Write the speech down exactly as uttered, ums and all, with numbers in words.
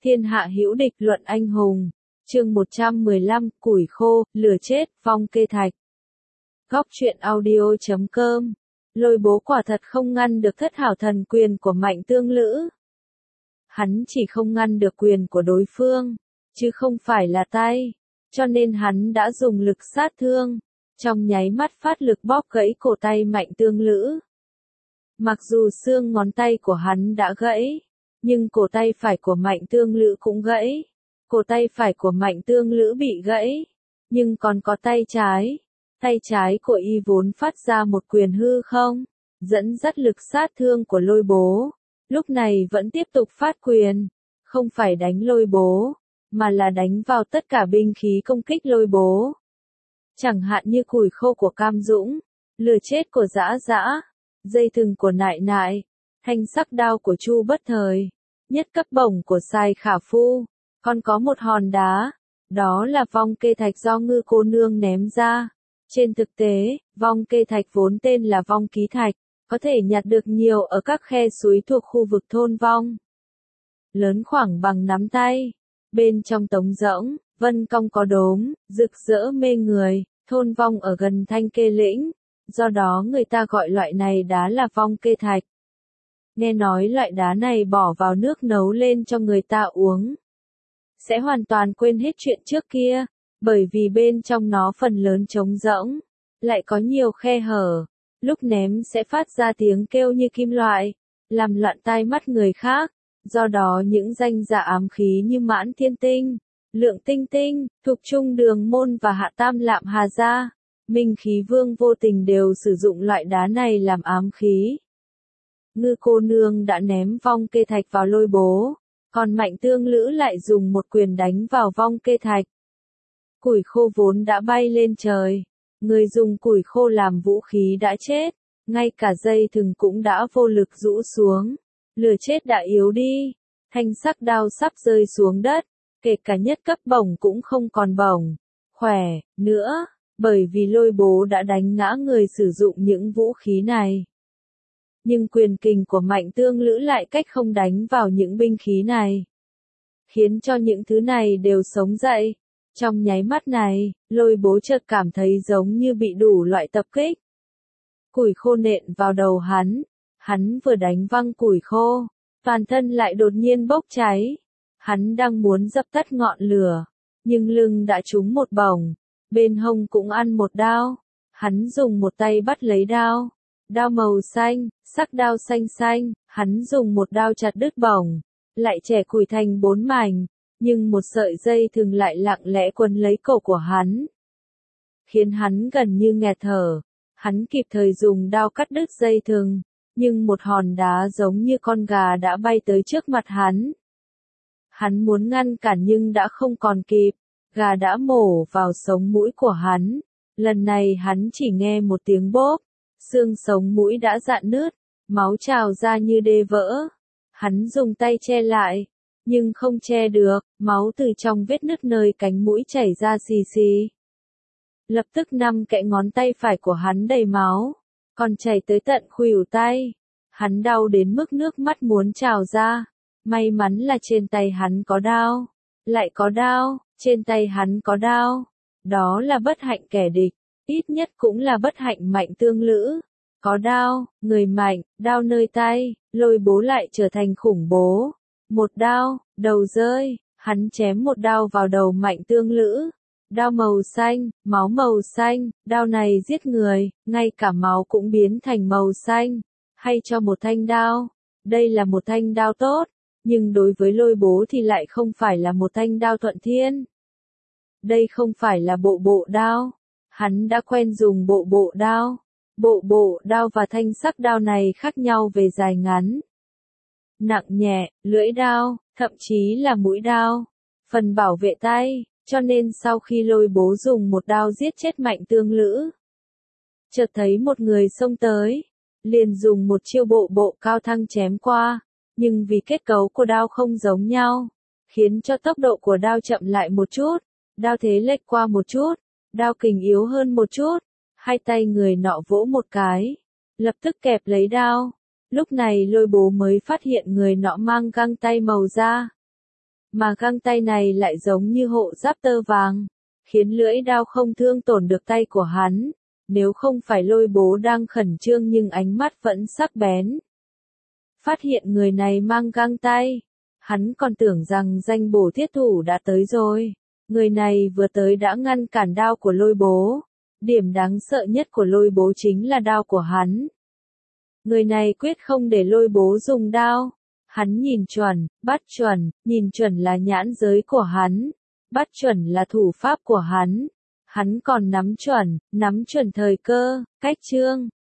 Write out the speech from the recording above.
Thiên hạ hữu địch luận anh hùng. Chương một trăm mười lăm, củi khô, lửa chết, vong kê thạch. Góc truyện audio chấm com. Lôi bố quả thật không ngăn được thất hảo thần quyền của Mạnh Tương Lữ. Hắn chỉ không ngăn được quyền của đối phương, chứ không phải là tay. Cho nên hắn đã dùng lực sát thương, trong nháy mắt phát lực bóp gãy cổ tay Mạnh Tương Lữ. Mặc dù xương ngón tay của hắn đã gãy, nhưng cổ tay phải của Mạnh Tương Lữ cũng gãy. Cổ tay phải của Mạnh Tương Lữ bị gãy, nhưng còn có tay trái. Tay trái của y vốn phát ra một quyền hư không, dẫn dắt lực sát thương của lôi bố. Lúc này vẫn tiếp tục phát quyền, không phải đánh lôi bố, mà là đánh vào tất cả binh khí công kích lôi bố. Chẳng hạn như củi khô của Cam Dũng, lửa chết của Dã Dã, dây thừng của Nại Nại, thanh sắc đao của Chu Bất Thời, nhất cấp bổng của Sai Khả Phu, còn có một hòn đá, đó là vong kê thạch do Ngư cô nương ném ra. Trên thực tế, vong kê thạch vốn tên là vong ký thạch, có thể nhặt được nhiều ở các khe suối thuộc khu vực thôn vong. Lớn khoảng bằng nắm tay, bên trong trống rỗng, vân cong có đốm, rực rỡ mê người, thôn vong ở gần Thanh Kê Lĩnh, do đó người ta gọi loại này đá là vong kê thạch. Nghe nói loại đá này bỏ vào nước nấu lên cho người ta uống, sẽ hoàn toàn quên hết chuyện trước kia, bởi vì bên trong nó phần lớn trống rỗng, lại có nhiều khe hở, lúc ném sẽ phát ra tiếng kêu như kim loại, làm loạn tai mắt người khác, do đó những danh giả ám khí như Mãn Thiên Tinh, Lượng Tinh Tinh, Thục Trung Đường Môn và Hạ Tam Lạm Hà Gia, Minh Khí Vương vô tình đều sử dụng loại đá này làm ám khí. Ngư cô nương đã ném vong kê thạch vào lôi bố, còn Mạnh Tương Lữ lại dùng một quyền đánh vào vong kê thạch. Củi khô vốn đã bay lên trời, người dùng củi khô làm vũ khí đã chết, ngay cả dây thừng cũng đã vô lực rũ xuống, lửa chết đã yếu đi, thanh sắc đao sắp rơi xuống đất, kể cả nhất cấp bổng cũng không còn bổng, khỏe, nữa, bởi vì lôi bố đã đánh ngã người sử dụng những vũ khí này. Nhưng quyền kình của Mạnh Tương Lữ lại cách không đánh vào những binh khí này, khiến cho những thứ này đều sống dậy. Trong nháy mắt này, lôi bố chợt cảm thấy giống như bị đủ loại tập kích. Củi khô nện vào đầu hắn, hắn vừa đánh văng củi khô, toàn thân lại đột nhiên bốc cháy. Hắn đang muốn dập tắt ngọn lửa, nhưng lưng đã trúng một bổng, bên hông cũng ăn một đao. Hắn dùng một tay bắt lấy đao, đao màu xanh, sắc đao xanh xanh, hắn dùng một đao chặt đứt bổng, lại chẻ củi thành bốn mảnh. Nhưng một sợi dây thừng lại lặng lẽ quấn lấy cổ của hắn, khiến hắn gần như nghẹt thở. Hắn kịp thời dùng đao cắt đứt dây thừng, nhưng một hòn đá giống như con gà đã bay tới trước mặt hắn. Hắn muốn ngăn cản nhưng đã không còn kịp, gà đã mổ vào sống mũi của hắn. Lần này hắn chỉ nghe một tiếng bốp, xương sống mũi đã rạn nứt, máu trào ra như đê vỡ. Hắn dùng tay che lại, nhưng không che được, máu từ trong vết nứt nơi cánh mũi chảy ra xì xì. Lập tức năm kẽ ngón tay phải của hắn đầy máu, còn chảy tới tận khuỷu tay. Hắn đau đến mức nước mắt muốn trào ra. May mắn là trên tay hắn có đao, lại có đao, trên tay hắn có đao. Đó là bất hạnh kẻ địch, ít nhất cũng là bất hạnh Mạnh Tương Lữ. Có đao, người mạnh, đao nơi tay, lôi bố lại trở thành khủng bố. Một đao, đầu rơi, hắn chém một đao vào đầu Mạnh Tương Lữ. Đao màu xanh, máu màu xanh, đao này giết người, ngay cả máu cũng biến thành màu xanh. Hay cho một thanh đao, đây là một thanh đao tốt, nhưng đối với lôi bố thì lại không phải là một thanh đao thuận thiên. Đây không phải là bộ bộ đao, hắn đã quen dùng bộ bộ đao. Bộ bộ đao và thanh sắc đao này khác nhau về dài ngắn, nặng nhẹ, lưỡi đao, thậm chí là mũi đao, phần bảo vệ tay, cho nên sau khi lôi bố dùng một đao giết chết Mạnh Tương Lữ, chợt thấy một người xông tới, liền dùng một chiêu bộ bộ cao thăng chém qua, nhưng vì kết cấu của đao không giống nhau, khiến cho tốc độ của đao chậm lại một chút, đao thế lệch qua một chút, đao kình yếu hơn một chút, hai tay người nọ vỗ một cái, lập tức kẹp lấy đao. Lúc này lôi bố mới phát hiện người nọ mang găng tay màu da. Mà găng tay này lại giống như hộ giáp tơ vàng, khiến lưỡi đao không thương tổn được tay của hắn. Nếu không phải Lôi Bố đang khẩn trương nhưng ánh mắt vẫn sắc bén. Phát hiện người này mang găng tay, hắn còn tưởng rằng danh bổ thiết thủ đã tới rồi. Người này vừa tới đã ngăn cản đao của Lôi Bố. Điểm đáng sợ nhất của Lôi Bố chính là đao của hắn. Người này quyết không để Lôi Bố dùng đao. Hắn nhìn chuẩn, bắt chuẩn, nhìn chuẩn là nhãn giới của hắn. Bắt chuẩn là thủ pháp của hắn. Hắn còn nắm chuẩn, nắm chuẩn thời cơ, cách chương.